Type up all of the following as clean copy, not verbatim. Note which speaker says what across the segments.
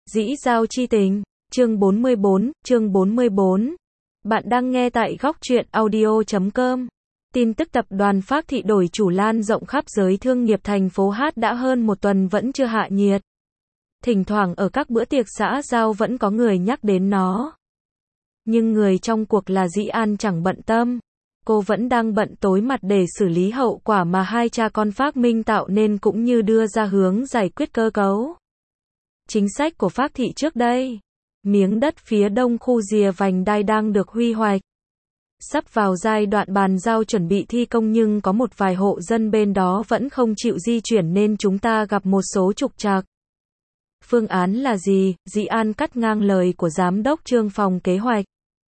Speaker 1: Dĩ giao chi tình, chương 44. Bạn đang nghe tại góc truyện audio.com. Tin tức tập đoàn Phác Thị đổi chủ lan rộng khắp giới thương nghiệp thành phố Hát đã hơn một tuần vẫn chưa hạ nhiệt. Thỉnh thoảng ở các bữa tiệc xã giao vẫn có người nhắc đến nó. Nhưng người trong cuộc là Dĩ An chẳng bận tâm. Cô vẫn đang bận tối mặt để xử lý hậu quả mà hai cha con Phác Minh tạo nên cũng như đưa ra hướng giải quyết cơ cấu. Chính sách của Phác Thị trước đây. Miếng đất phía đông khu rìa vành đai đang được huy hoạch. Sắp vào giai đoạn bàn giao chuẩn bị thi công nhưng có một vài hộ dân bên đó vẫn không chịu di chuyển nên chúng ta gặp một số trục trặc. Phương án là gì? Dĩ An cắt ngang lời của Giám đốc Trương phòng kế hoạch.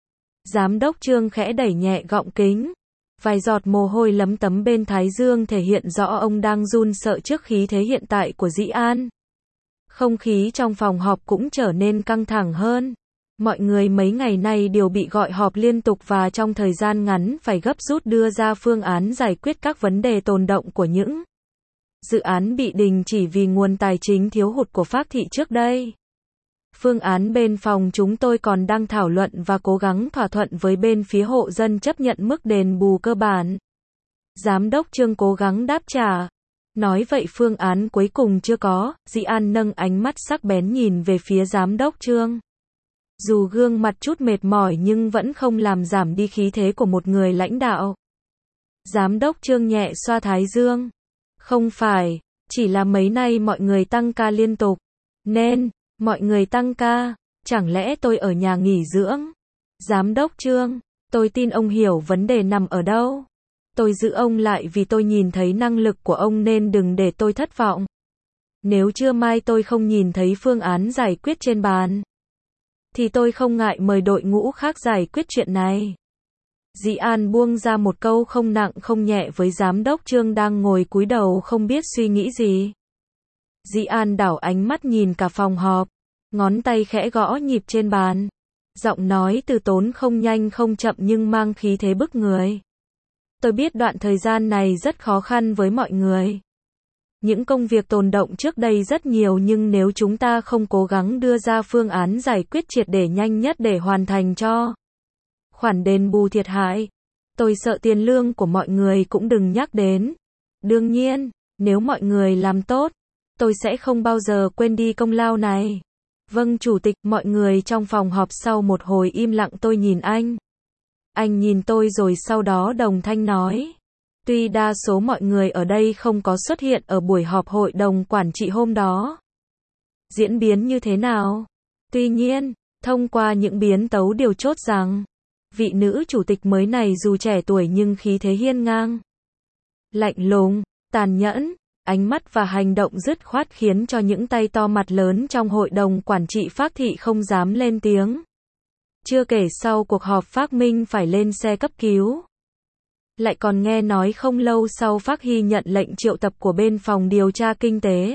Speaker 1: Giám đốc Trương khẽ đẩy nhẹ gọng kính. Vài giọt mồ hôi lấm tấm bên thái dương thể hiện rõ ông đang run sợ trước khí thế hiện tại của Dĩ An. Không khí trong phòng họp cũng trở nên căng thẳng hơn. Mọi người mấy ngày nay đều bị gọi họp liên tục và trong thời gian ngắn phải gấp rút đưa ra phương án giải quyết các vấn đề tồn đọng của những dự án bị đình chỉ vì nguồn tài chính thiếu hụt của Phác Thị trước đây. Phương án bên phòng chúng tôi còn đang thảo luận và cố gắng thỏa thuận với bên phía hộ dân chấp nhận mức đền bù cơ bản. Giám đốc Trương cố gắng đáp trả. Nói vậy phương án cuối cùng chưa có. Dĩ An nâng ánh mắt sắc bén nhìn về phía Giám đốc Trương. Dù gương mặt chút mệt mỏi nhưng vẫn không làm giảm đi khí thế của một người lãnh đạo. Giám đốc Trương nhẹ xoa thái dương. Không phải, chỉ là mấy nay mọi người tăng ca liên tục. Nên, mọi người tăng ca, chẳng lẽ tôi ở nhà nghỉ dưỡng? Giám đốc Trương, tôi tin ông hiểu vấn đề nằm ở đâu. Tôi giữ ông lại vì tôi nhìn thấy năng lực của ông nên đừng để tôi thất vọng. Nếu trưa mai tôi không nhìn thấy phương án giải quyết trên bàn, thì tôi không ngại mời đội ngũ khác giải quyết chuyện này. Dĩ An buông ra một câu không nặng không nhẹ với Giám đốc Trương đang ngồi cúi đầu không biết suy nghĩ gì. Dĩ An đảo ánh mắt nhìn cả phòng họp, ngón tay khẽ gõ nhịp trên bàn. Giọng nói từ tốn không nhanh không chậm nhưng mang khí thế bức người. Tôi biết đoạn thời gian này rất khó khăn với mọi người. Những công việc tồn đọng trước đây rất nhiều nhưng nếu chúng ta không cố gắng đưa ra phương án giải quyết triệt để nhanh nhất để hoàn thành cho khoản đền bù thiệt hại, tôi sợ tiền lương của mọi người cũng đừng nhắc đến. Đương nhiên, nếu mọi người làm tốt, tôi sẽ không bao giờ quên đi công lao này. Vâng chủ tịch, mọi người trong phòng họp sau một hồi im lặng tôi nhìn anh. Anh nhìn tôi rồi sau đó đồng thanh nói. Tuy đa số mọi người ở đây không có xuất hiện ở buổi họp hội đồng quản trị hôm đó. Diễn biến như thế nào? Tuy nhiên, thông qua những biến tấu đều chốt rằng, vị nữ chủ tịch mới này dù trẻ tuổi nhưng khí thế hiên ngang, lạnh lùng, tàn nhẫn, ánh mắt và hành động dứt khoát khiến cho những tay to mặt lớn trong hội đồng quản trị Phác Thị không dám lên tiếng. Chưa kể sau cuộc họp Phác Minh phải lên xe cấp cứu. Lại còn nghe nói không lâu sau Phác Hy nhận lệnh triệu tập của bên phòng điều tra kinh tế.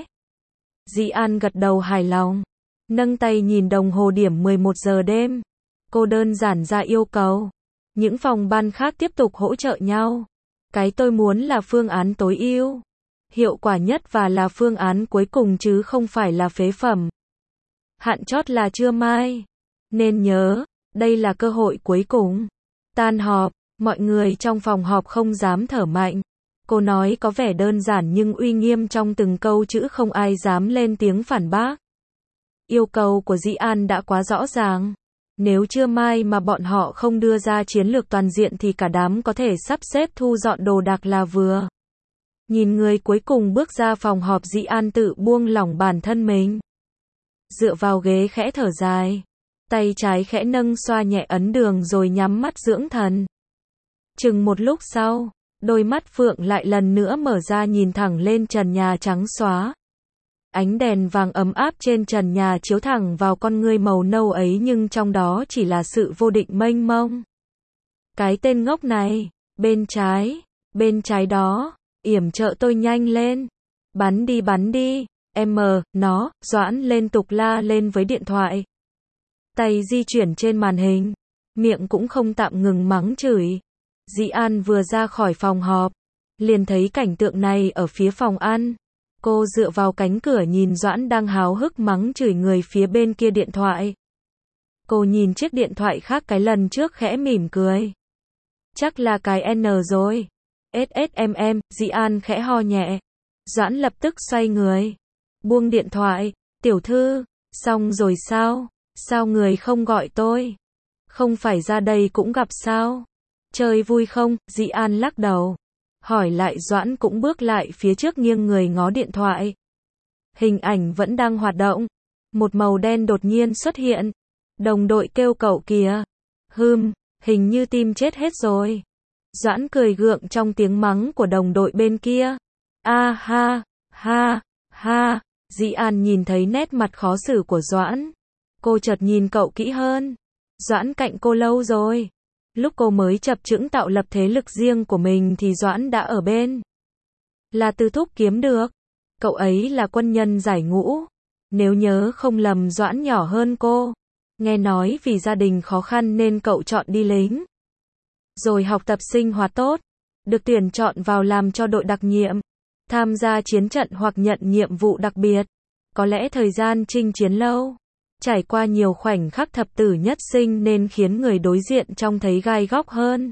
Speaker 1: Dĩ An gật đầu hài lòng, nâng tay nhìn đồng hồ điểm 11 giờ đêm. Cô đơn giản ra yêu cầu những phòng ban khác tiếp tục hỗ trợ nhau. Cái tôi muốn là phương án tối ưu, hiệu quả nhất và là phương án cuối cùng chứ không phải là phế phẩm. Hạn chót là trưa mai. Nên nhớ, đây là cơ hội cuối cùng. Tan họp, mọi người trong phòng họp không dám thở mạnh. Cô nói có vẻ đơn giản nhưng uy nghiêm trong từng câu chữ không ai dám lên tiếng phản bác. Yêu cầu của Dĩ An đã quá rõ ràng. Nếu trưa mai mà bọn họ không đưa ra chiến lược toàn diện thì cả đám có thể sắp xếp thu dọn đồ đạc là vừa. Nhìn người cuối cùng bước ra phòng họp Dĩ An tự buông lỏng bản thân mình. Dựa vào ghế khẽ thở dài. Tay trái khẽ nâng xoa nhẹ ấn đường rồi nhắm mắt dưỡng thần. Chừng một lúc sau, đôi mắt Phượng lại lần nữa mở ra nhìn thẳng lên trần nhà trắng xóa. Ánh đèn vàng ấm áp trên trần nhà chiếu thẳng vào con ngươi màu nâu ấy nhưng trong đó chỉ là sự vô định mênh mông. Cái tên ngốc này, bên trái đó, yểm trợ tôi nhanh lên. Bắn đi, nó, Doãn liên tục la lên với điện thoại. Tay di chuyển trên màn hình, miệng cũng không tạm ngừng mắng chửi. Dĩ An vừa ra khỏi phòng họp, liền thấy cảnh tượng này ở phía phòng ăn. Cô dựa vào cánh cửa nhìn Doãn đang háo hức mắng chửi người phía bên kia điện thoại. Cô nhìn chiếc điện thoại khác cái lần trước khẽ mỉm cười. Chắc là cái N rồi. SSMM, Dĩ An khẽ ho nhẹ. Doãn lập tức xoay người. Buông điện thoại. Tiểu thư, xong rồi sao? Sao người không gọi tôi? Không phải ra đây cũng gặp sao? Chơi vui không? Dĩ An lắc đầu. Hỏi lại Doãn cũng bước lại phía trước nghiêng người ngó điện thoại. Hình ảnh vẫn đang hoạt động. Một màu đen đột nhiên xuất hiện. Đồng đội kêu cậu kìa. Hình như tim chết hết rồi. Doãn cười gượng trong tiếng mắng của đồng đội bên kia. A ha, ha, ha. Dĩ An nhìn thấy nét mặt khó xử của Doãn. Cô chợt nhìn cậu kỹ hơn. Doãn cạnh cô lâu rồi. Lúc cô mới chập chững tạo lập thế lực riêng của mình thì Doãn đã ở bên. Là Tư Thúc kiếm được. Cậu ấy là quân nhân giải ngũ. Nếu nhớ không lầm Doãn nhỏ hơn cô. Nghe nói vì gia đình khó khăn nên cậu chọn đi lính. Rồi học tập sinh hoạt tốt. Được tuyển chọn vào làm cho đội đặc nhiệm. Tham gia chiến trận hoặc nhận nhiệm vụ đặc biệt. Có lẽ thời gian chinh chiến lâu. Trải qua nhiều khoảnh khắc thập tử nhất sinh nên khiến người đối diện trông thấy gai góc hơn.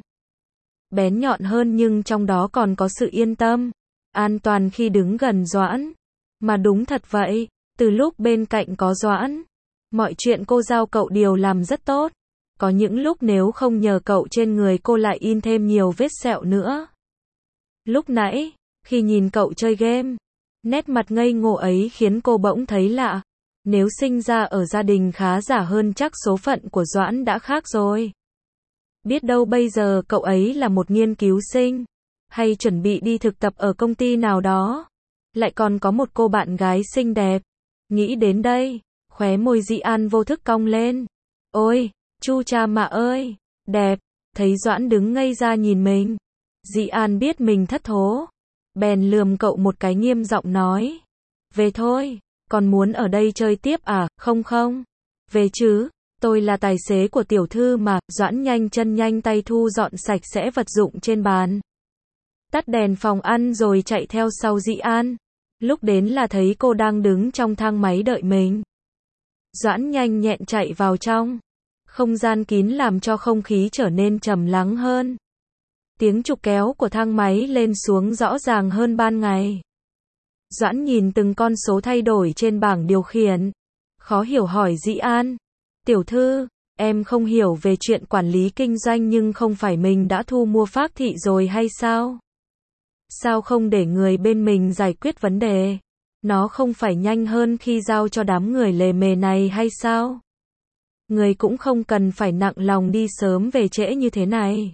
Speaker 1: Bén nhọn hơn nhưng trong đó còn có sự yên tâm. An toàn khi đứng gần Doãn. Mà đúng thật vậy, từ lúc bên cạnh có Doãn. Mọi chuyện cô giao cậu đều làm rất tốt. Có những lúc nếu không nhờ cậu trên người cô lại in thêm nhiều vết sẹo nữa. Lúc nãy, khi nhìn cậu chơi game, nét mặt ngây ngô ấy khiến cô bỗng thấy lạ. Nếu sinh ra ở gia đình khá giả hơn chắc số phận của Doãn đã khác rồi. Biết đâu bây giờ cậu ấy là một nghiên cứu sinh, hay chuẩn bị đi thực tập ở công ty nào đó. Lại còn có một cô bạn gái xinh đẹp. Nghĩ đến đây, khóe môi Dĩ An vô thức cong lên. Ôi, chu cha mạ ơi, đẹp. Thấy Doãn đứng ngây ra nhìn mình. Dĩ An biết mình thất thố. Bèn lườm cậu một cái nghiêm giọng nói. Về thôi. Còn muốn ở đây chơi tiếp à? Không. Về chứ, tôi là tài xế của tiểu thư mà. Doãn nhanh chân nhanh tay thu dọn sạch sẽ vật dụng trên bàn. Tắt đèn phòng ăn rồi chạy theo sau Dĩ An. Lúc đến là thấy cô đang đứng trong thang máy đợi mình. Doãn nhanh nhẹn chạy vào trong. Không gian kín làm cho không khí trở nên trầm lắng hơn. Tiếng trục kéo của thang máy lên xuống rõ ràng hơn ban ngày. Doãn nhìn từng con số thay đổi trên bảng điều khiển. Khó hiểu hỏi Dĩ An. Tiểu thư, em không hiểu về chuyện quản lý kinh doanh nhưng không phải mình đã thu mua Phác Thị rồi hay sao? Sao không để người bên mình giải quyết vấn đề? Nó không phải nhanh hơn khi giao cho đám người lề mề này hay sao? Người cũng không cần phải nặng lòng đi sớm về trễ như thế này.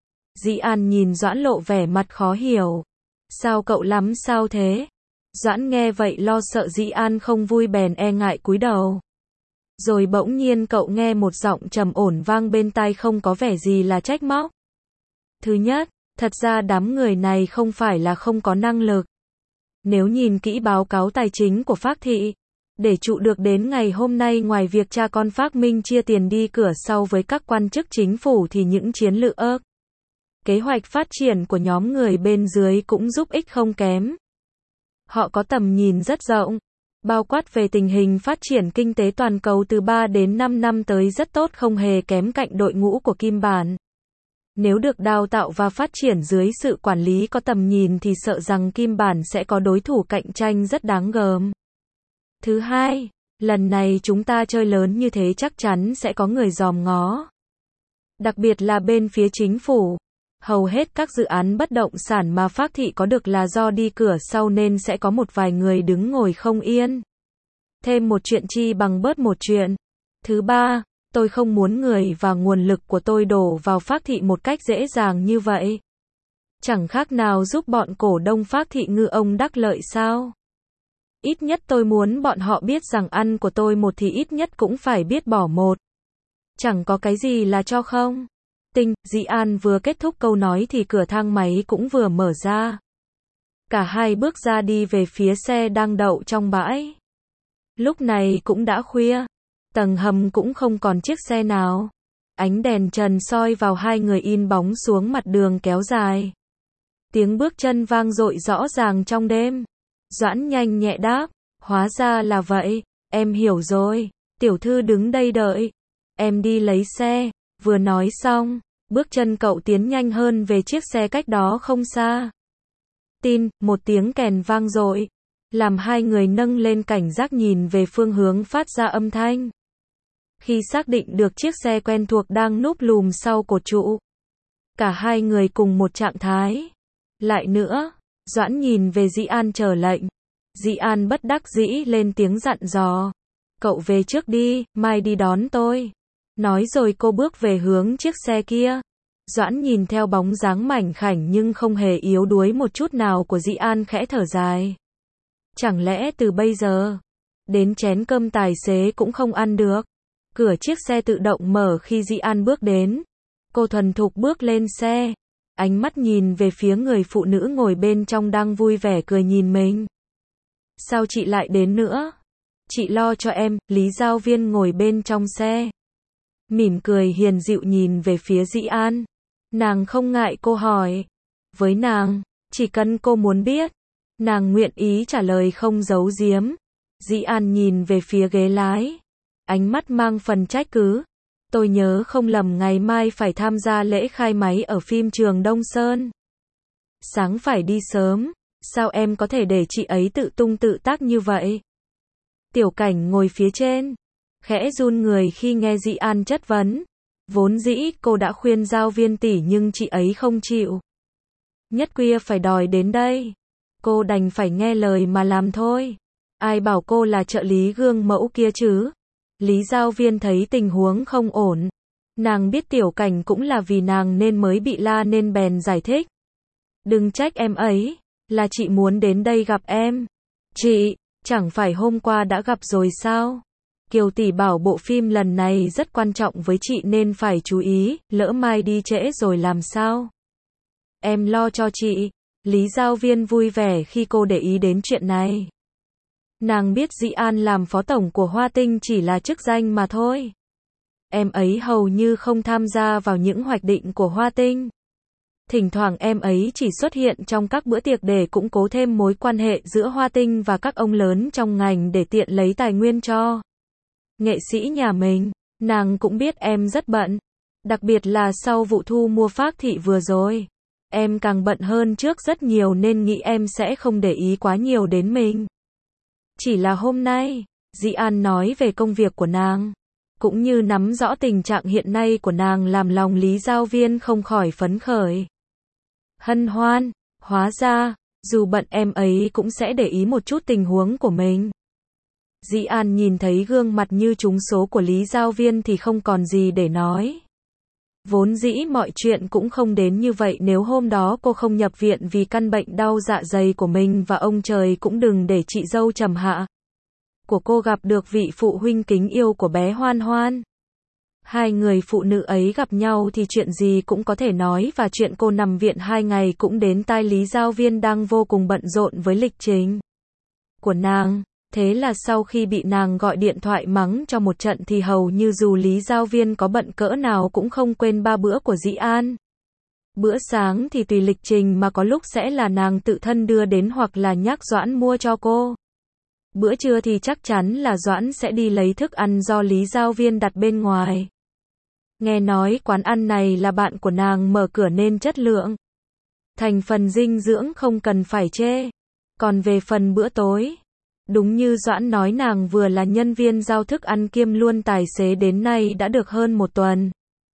Speaker 1: Dĩ An nhìn Doãn lộ vẻ mặt khó hiểu. Sao cậu lắm sao thế? Doãn nghe vậy lo sợ Dĩ An không vui bèn e ngại cúi đầu. Rồi bỗng nhiên cậu nghe một giọng trầm ổn vang bên tai không có vẻ gì là trách móc. Thứ nhất, thật ra đám người này không phải là không có năng lực. Nếu nhìn kỹ báo cáo tài chính của Phác Thị, để trụ được đến ngày hôm nay ngoài việc cha con Phác Minh chia tiền đi cửa sau với các quan chức chính phủ thì những chiến lược kế hoạch phát triển của nhóm người bên dưới cũng giúp ích không kém. Họ có tầm nhìn rất rộng, bao quát về tình hình phát triển kinh tế toàn cầu từ 3 đến 5 năm tới rất tốt không hề kém cạnh đội ngũ của Kim Bản. Nếu được đào tạo và phát triển dưới sự quản lý có tầm nhìn thì sợ rằng Kim Bản sẽ có đối thủ cạnh tranh rất đáng gờm. Thứ hai, lần này chúng ta chơi lớn như thế chắc chắn sẽ có người dòm ngó. Đặc biệt là bên phía chính phủ. Hầu hết các dự án bất động sản mà Phác Thị có được là do đi cửa sau nên sẽ có một vài người đứng ngồi không yên. Thêm một chuyện chi bằng bớt một chuyện. Thứ ba, tôi không muốn người và nguồn lực của tôi đổ vào Phác Thị một cách dễ dàng như vậy. Chẳng khác nào giúp bọn cổ đông Phác Thị ngư ông đắc lợi sao? Ít nhất tôi muốn bọn họ biết rằng ăn của tôi một thì ít nhất cũng phải biết bỏ một. Chẳng có cái gì là cho không. Dĩ An vừa kết thúc câu nói thì cửa thang máy cũng vừa mở ra. Cả hai bước ra đi về phía xe đang đậu trong bãi. Lúc này cũng đã khuya. Tầng hầm cũng không còn chiếc xe nào. Ánh đèn trần soi vào hai người in bóng xuống mặt đường kéo dài. Tiếng bước chân vang dội rõ ràng trong đêm. Doãn nhanh nhẹ đáp, hóa ra là vậy, em hiểu rồi, tiểu thư đứng đây đợi, em đi lấy xe, vừa nói xong, bước chân cậu tiến nhanh hơn về chiếc xe cách đó không xa. Tin, một tiếng kèn vang dội, làm hai người nâng lên cảnh giác nhìn về phương hướng phát ra âm thanh. Khi xác định được chiếc xe quen thuộc đang núp lùm sau cột trụ, cả hai người cùng một trạng thái. Lại nữa, Doãn nhìn về Dĩ An chờ lệnh. Dĩ An bất đắc dĩ lên tiếng dặn dò. Cậu về trước đi, mai đi đón tôi. Nói rồi cô bước về hướng chiếc xe kia. Doãn nhìn theo bóng dáng mảnh khảnh nhưng không hề yếu đuối một chút nào của Dĩ An khẽ thở dài. Chẳng lẽ từ bây giờ, đến chén cơm tài xế cũng không ăn được. Cửa chiếc xe tự động mở khi Dĩ An bước đến. Cô thuần thục bước lên xe. Ánh mắt nhìn về phía người phụ nữ ngồi bên trong đang vui vẻ cười nhìn mình. Sao chị lại đến nữa? Chị lo cho em, Lý Giao Viên ngồi bên trong xe. Mỉm cười hiền dịu nhìn về phía Dĩ An. Nàng không ngại cô hỏi. Với nàng, chỉ cần cô muốn biết, nàng nguyện ý trả lời không giấu giếm. Dĩ An nhìn về phía ghế lái. Ánh mắt mang phần trách cứ. Tôi nhớ không lầm ngày mai phải tham gia lễ khai máy ở phim trường Đông Sơn. Sáng phải đi sớm, sao em có thể để chị ấy tự tung tự tác như vậy? Tiểu Cảnh ngồi phía trên, khẽ run người khi nghe Dĩ An chất vấn. Vốn dĩ cô đã khuyên Giao Viên tỷ nhưng chị ấy không chịu. Nhất khuya phải đòi đến đây. Cô đành phải nghe lời mà làm thôi. Ai bảo cô là trợ lý gương mẫu kia chứ? Lý Giao Viên thấy tình huống không ổn. Nàng biết Tiểu Cảnh cũng là vì nàng nên mới bị la nên bèn giải thích. Đừng trách em ấy, là chị muốn đến đây gặp em. Chị, chẳng phải hôm qua đã gặp rồi sao? Kiều tỷ bảo bộ phim lần này rất quan trọng với chị nên phải chú ý, lỡ mai đi trễ rồi làm sao? Em lo cho chị. Lý Giao Viên vui vẻ khi cô để ý đến chuyện này. Nàng biết Dĩ An làm phó tổng của Hoa Tinh chỉ là chức danh mà thôi. Em ấy hầu như không tham gia vào những hoạch định của Hoa Tinh. Thỉnh thoảng em ấy chỉ xuất hiện trong các bữa tiệc để củng cố thêm mối quan hệ giữa Hoa Tinh và các ông lớn trong ngành để tiện lấy tài nguyên cho nghệ sĩ nhà mình. Nàng cũng biết em rất bận. Đặc biệt là sau vụ thu mua Phác Thị vừa rồi. Em càng bận hơn trước rất nhiều nên nghĩ em sẽ không để ý quá nhiều đến mình. Chỉ là hôm nay, Dĩ An nói về công việc của nàng, cũng như nắm rõ tình trạng hiện nay của nàng làm lòng Lý Giao Viên không khỏi phấn khởi. Hân hoan, hóa ra, dù bận em ấy cũng sẽ để ý một chút tình huống của mình. Dĩ An nhìn thấy gương mặt như trúng số của Lý Giao Viên thì không còn gì để nói. Vốn dĩ mọi chuyện cũng không đến như vậy nếu hôm đó cô không nhập viện vì căn bệnh đau dạ dày của mình và ông trời cũng đừng để chị dâu trầm hạ của cô gặp được vị phụ huynh kính yêu của bé Hoan Hoan. Hai người phụ nữ ấy gặp nhau thì chuyện gì cũng có thể nói và chuyện cô nằm viện 2 ngày cũng đến tai Lý Giao Viên đang vô cùng bận rộn với lịch trình của nàng. Thế là sau khi bị nàng gọi điện thoại mắng cho một trận thì hầu như dù Lý Giao Viên có bận cỡ nào cũng không quên 3 bữa của Dĩ An. Bữa sáng thì tùy lịch trình mà có lúc sẽ là nàng tự thân đưa đến hoặc là nhắc Doãn mua cho cô. Bữa trưa thì chắc chắn là Doãn sẽ đi lấy thức ăn do Lý Giao Viên đặt bên ngoài. Nghe nói quán ăn này là bạn của nàng mở cửa nên chất lượng, thành phần dinh dưỡng không cần phải chê. Còn về phần bữa tối, đúng như Doãn nói nàng vừa là nhân viên giao thức ăn kiêm luôn tài xế đến nay đã được hơn 1 tuần.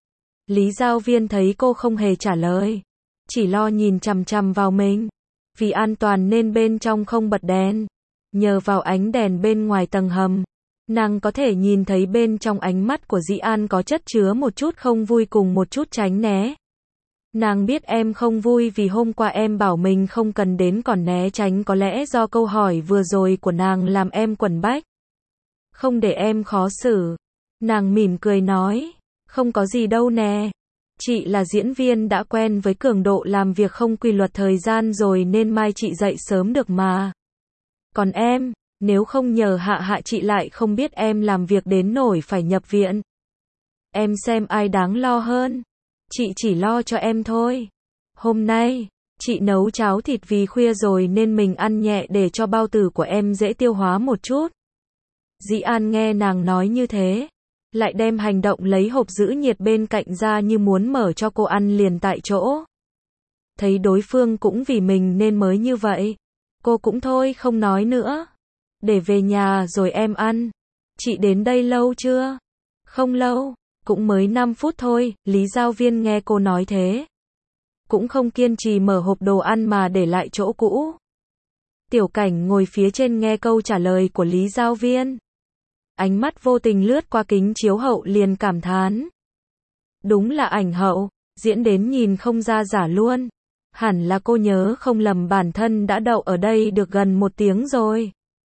Speaker 1: Lý Giao Viên thấy cô không hề trả lời, chỉ lo nhìn chằm chằm vào mình. Vì an toàn nên bên trong không bật đèn. Nhờ vào ánh đèn bên ngoài tầng hầm, nàng có thể nhìn thấy bên trong ánh mắt của Dĩ An có chất chứa một chút không vui cùng một chút tránh né. Nàng biết em không vui vì hôm qua em bảo mình không cần đến còn né tránh, có lẽ do câu hỏi vừa rồi của nàng làm em quằn bách. Không để em khó xử. Nàng mỉm cười nói, không có gì đâu nè. Chị là diễn viên đã quen với cường độ làm việc không quy luật thời gian rồi nên mai chị dậy sớm được mà. Còn em, nếu không nhờ hạ chị lại không biết em làm việc đến nổi phải nhập viện. Em xem ai đáng lo hơn. Chị chỉ lo cho em thôi. Hôm nay, Chị nấu cháo thịt vì khuya rồi nên mình ăn nhẹ để cho bao tử của em dễ tiêu hóa một chút. Dĩ An nghe nàng nói như thế, lại đem hành động lấy hộp giữ nhiệt bên cạnh ra như muốn mở cho cô ăn liền tại chỗ. Thấy đối phương cũng vì mình nên mới như vậy, cô cũng thôi không nói nữa. Để về nhà rồi em ăn. Chị đến đây lâu chưa? Không lâu, cũng mới 5 phút thôi. Lý Giao Viên nghe cô nói thế, cũng không kiên trì mở hộp đồ ăn mà để lại chỗ cũ. Tiểu Cảnh ngồi phía trên nghe câu trả lời của Lý Giao Viên, ánh mắt vô tình lướt qua kính chiếu hậu liền cảm thán. Đúng là ảnh hậu, diễn đến nhìn không ra giả luôn. Hẳn là cô nhớ không lầm bản thân đã đậu ở đây được gần 1 tiếng rồi.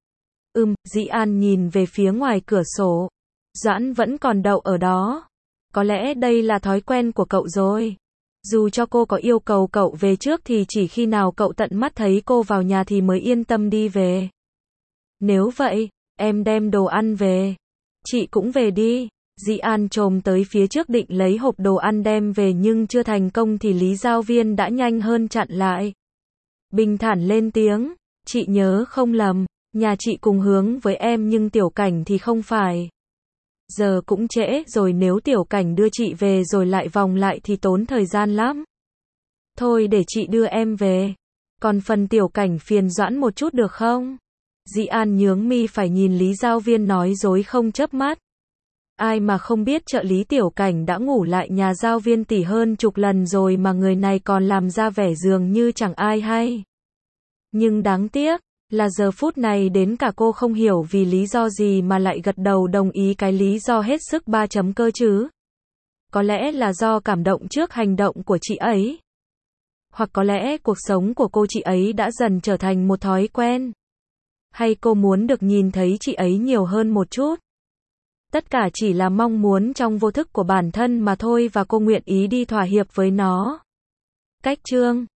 Speaker 1: Dĩ An nhìn về phía ngoài cửa sổ. Doãn vẫn còn đậu ở đó. Có lẽ đây là thói quen của cậu rồi. Dù cho cô có yêu cầu cậu về trước thì chỉ khi nào cậu tận mắt thấy cô vào nhà thì mới yên tâm đi về. Nếu vậy, em đem đồ ăn về. Chị cũng về đi. Dĩ An chồm tới phía trước định lấy hộp đồ ăn đem về nhưng chưa thành công thì Lý Giao Viên đã nhanh hơn chặn lại. Bình thản lên tiếng, chị nhớ không lầm, nhà chị cùng hướng với em nhưng Tiểu Cảnh thì không phải. Giờ cũng trễ rồi, nếu Tiểu Cảnh đưa chị về rồi lại vòng lại thì tốn thời gian lắm. Thôi để chị đưa em về. Còn phần Tiểu Cảnh phiền Doãn một chút được không? Dĩ An nhướng mi phải nhìn Lý Giao Viên nói dối không chớp mắt. Ai mà không biết trợ lý Tiểu Cảnh đã ngủ lại nhà Giao Viên tỷ hơn chục lần rồi mà người này còn làm ra vẻ dường như chẳng ai hay. Nhưng đáng tiếc là giờ phút này đến cả cô không hiểu vì lý do gì mà lại gật đầu đồng ý cái lý do hết sức 3 chấm cơ chứ. Có lẽ là do cảm động trước hành động của chị ấy. Hoặc có lẽ cuộc sống của cô chị ấy đã dần trở thành một thói quen. Hay cô muốn được nhìn thấy chị ấy nhiều hơn một chút. Tất cả chỉ là mong muốn trong vô thức của bản thân mà thôi và cô nguyện ý đi thỏa hiệp với nó. Cách chương